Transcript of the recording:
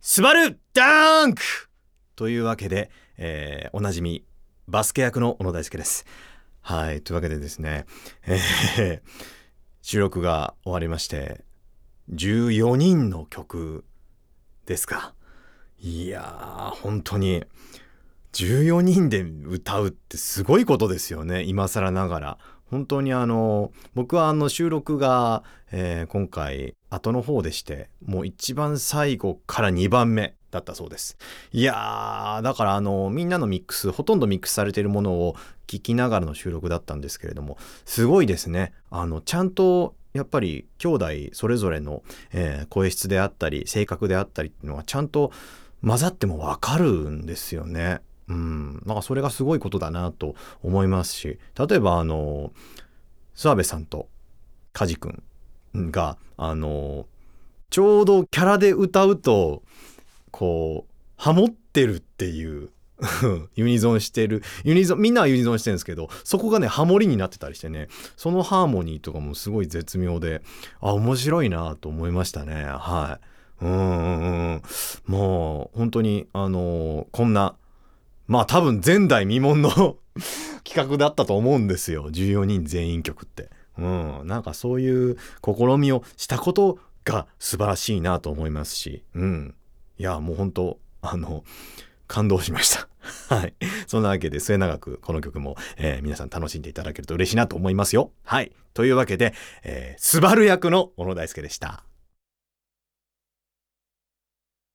スバルダンクというわけで、おなじみバスケ役の小野大輔です。はい、というわけでですね、収録が終わりまして14人の曲ですか。いやー本当に14人で歌うってすごいことですよね、今更ながら。本当に僕は収録が、今回後の方でして、もう一番最後から2番目だったそうです。いやーだからみんなのミックス、ほとんどミックスされているものを聞きながらの収録だったんですけれども、すごいですね。ちゃんとやっぱり兄弟それぞれの、声質であったり性格であったりっていうのはちゃんと混ざっても分かるんですよね。なんかそれがすごいことだなと思いますし、例えば諏訪部さんと梶くんがちょうどキャラで歌うとこうハモってるっていうユニゾンしてるみんなはユニゾンしてるんですけど、そこがねハモリになってたりしてね、そのハーモニーとかもすごい絶妙で、面白いなと思いましたね。はい。もう本当にこんな、まあ多分前代未聞の企画だったと思うんですよ、14人全員曲って。なんかそういう試みをしたことが素晴らしいなと思いますし、いやもう本当感動しましたはい。そんなわけで末永くこの曲も、皆さん楽しんでいただけると嬉しいなと思いますよ。はい。というわけで、スバル役の小野大輔でした。